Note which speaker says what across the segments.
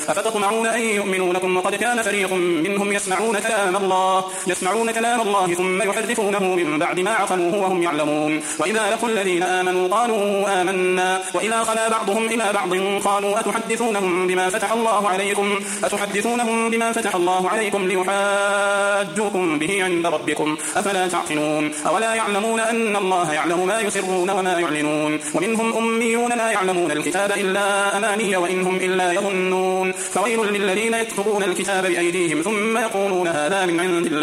Speaker 1: أفتطمعون أن يؤمنوا لكم وقد كان فريق منهم يسمعون كلام الله ثم يحرفونه من بعد ما عقلوه وهم يعلمون. وإذا لقوا الذين آمنوا قالوا آمنا وإذا خلا بعضهم إلى بعض قالوا أتحدثونهم بما فتح الله عليكم ليحاجوكم به عند ربكم أفلا تعقلون. أولا يعلمون أن الله يعلم ما يسرون وما يعلنون. ومنهم أميون لا يعلمون الكتاب إلا أماني وإنهم إلا يظنون. فويل للذين يكتبون الكتاب بأيديهم ثم يقولون هذا من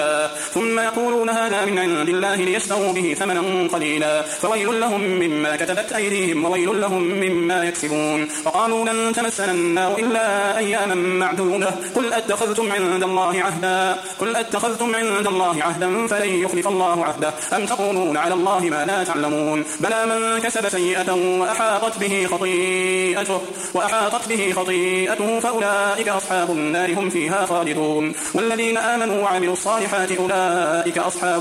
Speaker 1: عند الله ليشتروا به ثمنا قليلا فويل لهم مما كتبت أيديهم وويل لهم مما يكسبون. وقالوا لن تمسنا النار إلا أياما معدودة قل أتخذتم عند الله عهدا فلن يخلف الله عهده أم تقولون على الله ما لا تعلمون. بلى من كسب سيئة وأحاطت به خطيئته فأولئك أصحاب النار هم فيها خالدون. والذين آمنوا وعملوا الصالحات أولئك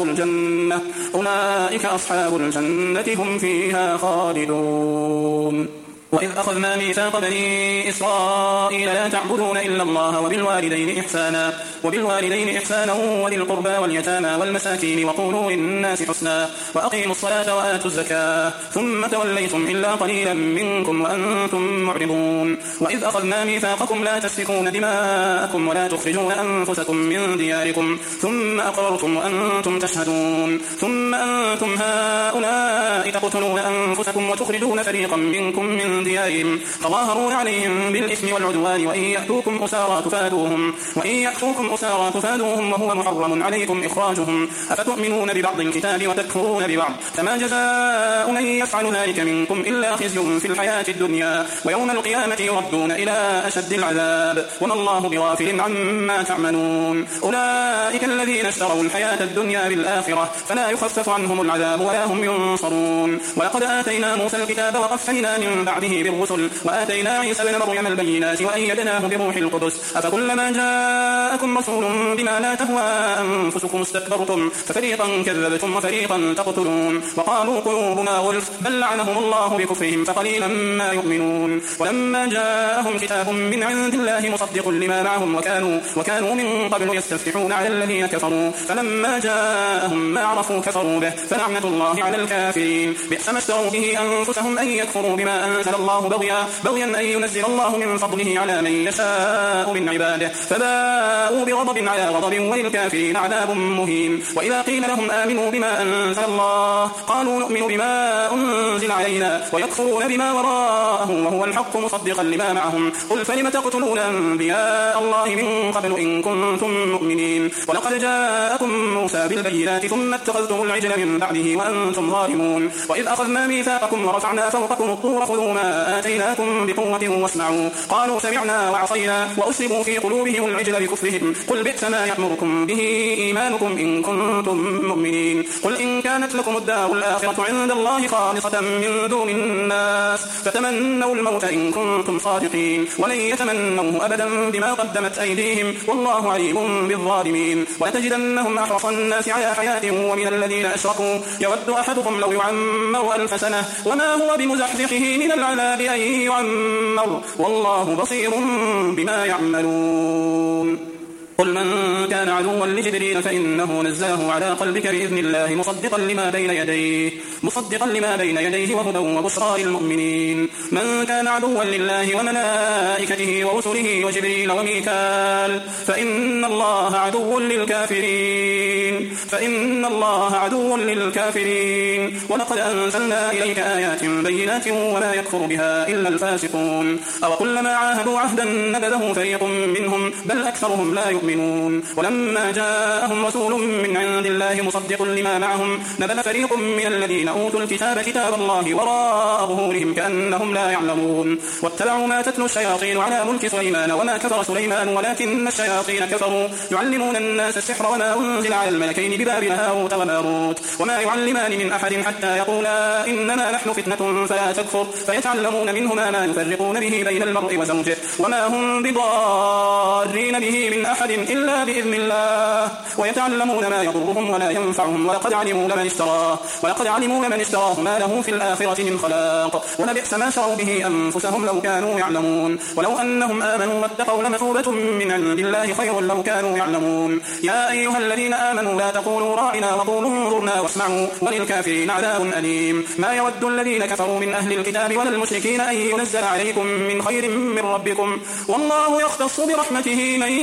Speaker 1: أصحاب الجنة هم فيها خالدون. وإذ أخذنا ميثاق بني إسرائيل لا تعبدون إلا الله وبالوالدين إحسانا وذي القربى واليتامى والمساكين وقولوا للناس حسنا وأقيموا الصلاة وآتوا الزكاة ثم توليتم إلا قليلا منكم وأنتم معرضون. وإذ أخذنا ميثاقكم لا تسفكون دماءكم ولا تخرجون أنفسكم من دياركم ثم أقررتم وأنتم تشهدون ثم أنتم هؤلاء تقتلون أنفسكم وتخرجون فريقا منكم من ديارهم تظاهرون عليهم بالإثم والعدوان وإن يأتوكم أسارى تفادوهم وهو محرم عليكم إخراجهم أفتؤمنون ببعض الكتاب وتكفرون ببعض فما جزاء من يفعل ذلك منكم إلا خزي في الحياة الدنيا ويوم القيامة يردون إلى أشد العذاب وما الله بغافل عما تعملون. أولئك الذين اشتروا الحياة الدنيا بالآخرة فلا يخفف عنهم العذاب ولا هم ينصرون. ولقد آتينا موسى الكتاب وقفينا من بعده بالرسل وآتينا عيسى ابن مريم البينات وأيدناه بروح القدس أفكلما جاءكم رسول بما لا تهوى أنفسكم استكبرتم ففريقا كذبتم وفريقا تقتلون. وقالوا قلوبنا غلف بل لعنهم الله بكفرهم فقليلا ما يؤمنون. ولما جاءهم كتاب من عند الله مصدق لما معهم وكانوا من قبل يستفتحون على الذين كفروا فلما جاءهم ما عرفوا كفروا به فلعنة الله على الكافرين. بئس ما اشتروا به أنفسهم أن يكفروا بما أنزل الله بغيا أن ينزل الله من فضله على من يشاء من عباده فباءوا بغضب على غضب وللكافرين عذاب مهين. وإذا قيل لهم آمنوا بما أنزل الله قالوا نؤمن بما أنزل علينا ويكفرون بما وراءه وهو الحق مصدقا لما معهم قل فلم تقتلون أنبياء الله من قبل إن كنتم مؤمنين. ولقد جاءكم موسى بالبينات ثم اتخذتم العجل من بعده وأنتم ظالمون. وإذ أخذنا ميثاقكم ورفعنا فوقكم الطور خذوا ما آتيناكم بقوة واسمعوا قالوا سمعنا وعصينا وأشربوا في قلوبهم العجل بكفرهم قل بئس ما يأمركم به إيمانكم إن كنتم مؤمنين. قل إن كانت لكم الدار الآخرة عند الله خالصة من دون الناس فتمنوا الموت إن كنتم صادقين ولن يتمنوه أبدا بما قدمت أيديهم والله عليم بالظالمين. ولتجدنهم أحرص الناس على حياة ومن الذين أشركوا يود أحدهم لو يعمر 1000 سنة وما هو بمزحزحه من العذاب أن يعمر والله بصير بما يعملون. قل من كان عدوا لجبريل فإنه نزله على قلبك بإذن الله مصدقا لما بين يديه وهدى وبشرى للمؤمنين. من كان عدوا لله وملائكته ورسله وجبريل وميكال فإن الله عدو للكافرين. ولقد أنزلنا إليك آيات بينات وما يكفر بها إلا الفاسقون. أو كلما عاهدوا عهدا نبذه فريق منهم بل أكثرهم لا يؤمنون. ولما جاءهم رسول من عند الله مصدق لما معهم نبذ فريق من الذين أوتوا الكتاب كتاب الله وراء ظهورهم كأنهم لا يعلمون. واتبعوا ما تتلو الشياطين على ملك سليمان وما كفر سليمان ولكن الشياطين كفروا يعلمون الناس السحر وما أنزل على الملكين ببابل هاروت وماروت وما يعلمان من أحد حتى يقولا إنما نحن فتنة فلا تكفر فيتعلمون منهما ما يفرقون به بين المرء وزوجه وما هم بضارين به من أحد إلا بإذن الله ويتعلمون ما يضرهم ولا ينفعهم ولقد علموا لمن اشتراه ما له في الآخرة من خلاق ولبئس ما شروا به أنفسهم لو كانوا يعلمون ولو أنهم آمنوا واتقوا لمثوبة من عند الله خير لو كانوا يعلمون يا أيها الذين آمنوا لا تقولوا راعنا وقولوا انظرنا واسمعوا وللكافرين عذاب أليم ما يود الذين كفروا من أهل الكتاب ولا المشركين أن ينزل عليكم من خير من ربكم والله يختص برحمته من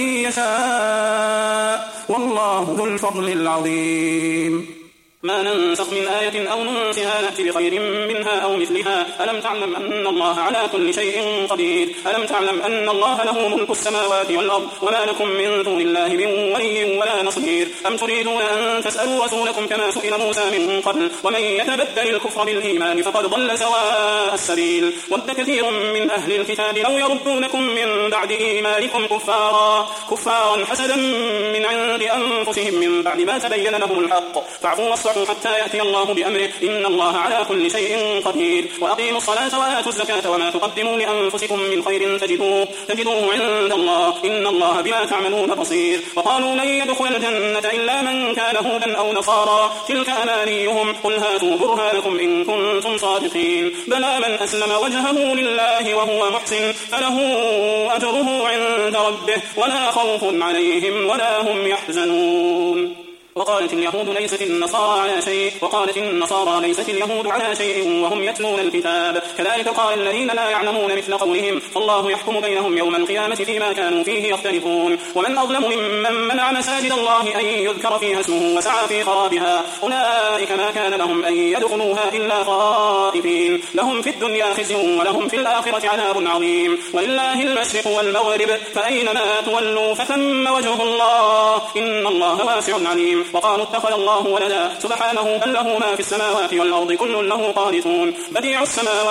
Speaker 1: يشاء والله ذو الفضل العظيم ما ننسخ من آية أو ننسها نأتي بخير منها أو مثلها ألم تعلم أن الله على كل شيء قدير ألم تعلم أن الله له ملك السماوات والأرض وما لكم من دون الله من ولي ولا نصير أم تريدون أن تسألوا رسولكم كما سئل موسى من قبل ومن يتبدل الكفر بالإيمان فقد ضل سواء السبيل ود كثير من أهل الكتاب لو يردونكم من بعد إيمانكم كفارا حسدا من عند أنفسهم من بعد ما تبين لهم الحق فاعفوا حتى يأتي الله بأمره إن الله على كل شيء قدير وأقيموا الصلاة وآتوا الزكاة وما تقدموا لأنفسكم من خير تجدوه عند الله إن الله بما تعملون بصير وقالوا لن يدخل الجنة إلا من كان هودا أو نصارى تلك أمانيهم قل هاتوا برهانكم إن كنتم صادقين بلى من أسلم وجهه لله وهو محسن فله أجره عند ربه ولا خوف عليهم ولا هم يحزنون وقالت اليهود ليست النصارى على شيء وقالت النصارى ليست اليهود على شيء وهم يتلون الكتاب كذلك قال الذين لا يعلمون مثل قولهم فالله يحكم بينهم يوم القيامة فيما كانوا فيه يختلفون ومن أظلم ممن منع مساجد الله أن يذكر فيها اسمه وسعى في خرابها أولئك ما كان لهم أن يدخلوها إلا خائفين لهم في الدنيا خزي ولهم في الآخرة عذاب عظيم ولله المشرق والمغرب فأينما تولوا فثم وجه الله إن الله واسع عليم وقالوا اتخذ الله ولدا سبحانه بل له ما في السماوات والأرض كل له قانتون بديع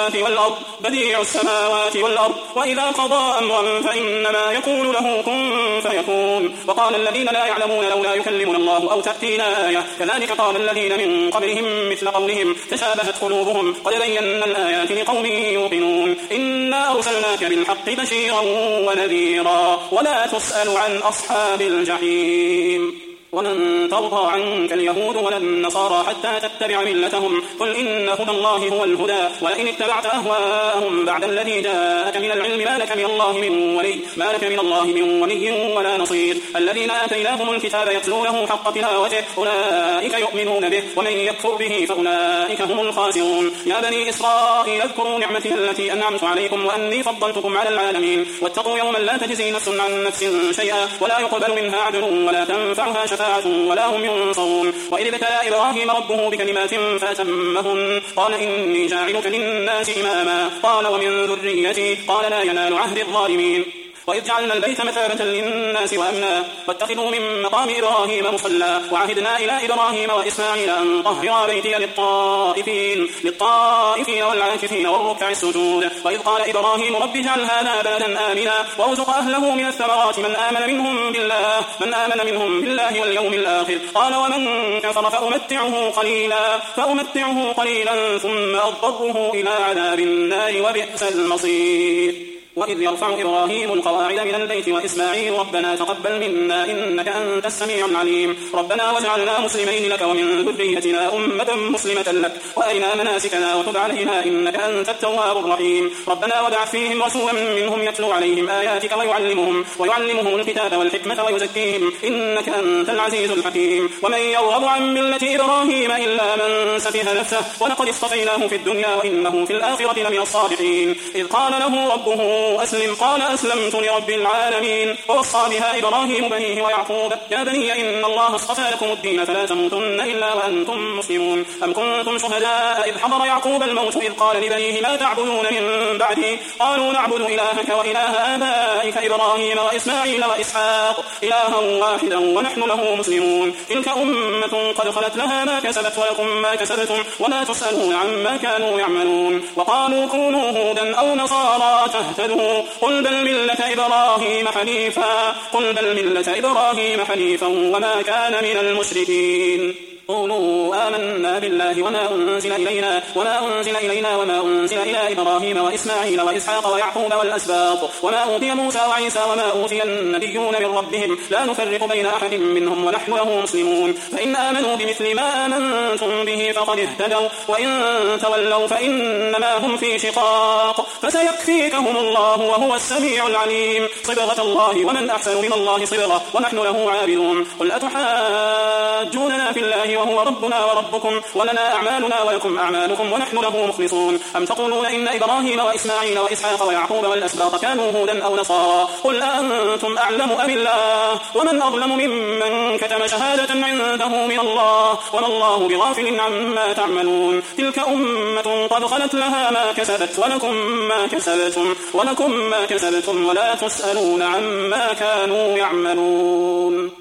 Speaker 1: السماوات والأرض وإذا قضى أمرا فإنما يقول له كن فيكون وقال الذين لا يعلمون لولا يكلمنا الله أو تأتينا آية كذلك قال الذين من قبلهم مثل قولهم تشابهت قلوبهم قد بينا الآيات لقوم يوقنون إنا أرسلناك بالحق بشيرا ونذيرا ولا تسأل عن أصحاب الجحيم ولن ترضى عنك اليهود ولا النصارى حتى تتبع ملتهم قل إن هدى الله هو الهدى ولئن اتبعت أهواءهم بعد الذي جاءك من العلم ما لك من الله من ولي ولا نصير الذين آتيناهم الكتاب يتلونه حق تلاوته أولئك يؤمنون به ومن يكفر به فأولئك هم الخاسرون يا بني إسرائيل اذكروا نعمتي التي أنعمت عليكم وأني فضلتكم على العالمين واتقوا يوما لا تجزي نفس عن نفس شيئا ولا يقبل منها عدل ولا تنفعها شفاعة ولا هم ينصرون وإذ ابتلى إبراهيم ربه بكلمات فأتمهن قال إني جاعلك للناس إماما قال ومن ذريتي قال لا ينال عهد الظالمين وإذ جعلنا البيت مثابة للناس وأمنا واتخذوا من مقام إبراهيم مصلى وعهدنا إلى إبراهيم وإسماعيل أن طهرا بيتي للطائفين والعاكفين والركع السجود وإذ قال إبراهيم رب اجعل هذا بلدا آمنا وارزق أهله من الثمرات من آمن منهم بالله واليوم الآخر قال ومن كفر فأمتعه قليلا ثم أضطره إلى عذاب النار وبئس المصير وإذ يرفع إبراهيم القواعد من البيت وإسماعيل ربنا تقبل منا إنك أنت السميع العليم ربنا واجعلنا مسلمين لك ومن ذريتنا أمة مسلمة لك وأرنا مناسكنا وتب علينا إنك أنت التواب الرحيم ربنا وابعث فيهم رسولا منهم يتلو عليهم آياتك ويعلمهم الكتاب والحكمة ويزكيهم إنك أنت العزيز الحكيم ومن يرغب عن ملة إبراهيم إلا من سفه نفسه ولقد اصطفيناه في الدنيا وإنه في الآخرة لمن الصالحين إذ قال له ربه أسلم قال أسلمت لرب العالمين ووصى بها إبراهيم بنيه ويعقوب يا بني إن الله اصطفى لكم الدين فلا تموتن إلا وأنتم مسلمون أم كنتم شهداء إذ حضر يعقوب الموت إذ قال لبنيه ما تعبدون من بعدي قالوا نعبد إلهك وإله آبائك إبراهيم وإسماعيل وإسحاق إلها واحدا ونحن له مسلمون تلك أمة قد خلت لها ما كسبت ولكم ما كسبتم ولا تسألون عما كانوا يعملون وقالوا كونوا هودا أو نصارى تهتدوا قل بل ملة إبراهيم حنيفا وما كان من المشركين قولوا آمنا بالله وما أنزل إلينا وما أنزل إلى إبراهيم وإسماعيل وإسحاق ويعقوب والأسباط وما أوتي موسى وعيسى وما أوتي النبيون من ربهم لا نفرق بين أحد منهم ونحن له مسلمون فإن آمنوا بمثل ما آمنتم به فقد اهتدوا وإن تولوا فإنما هم في شقاق فسيكفيكهم الله وهو السميع العليم صبغة الله ومن أحسن من الله صبغة ونحن له عابدون قل أتحاجوننا في الله وهو ربنا وربكم ولنا أعمالنا ولكم أعمالكم ونحن له مخلصون أم تقولون إن إبراهيم وإسماعيل وإسحاق ويعقوب والأسباط كانوا هودا أو نصارى قل أنتم أعلم أم الله ومن أظلم ممن كتم شهادة عنده من الله وما الله بغافل عما تعملون تلك أمة قد خلت لها ما كسبت ولكم ما كسبتم ولا تسألون عما كانوا يعملون.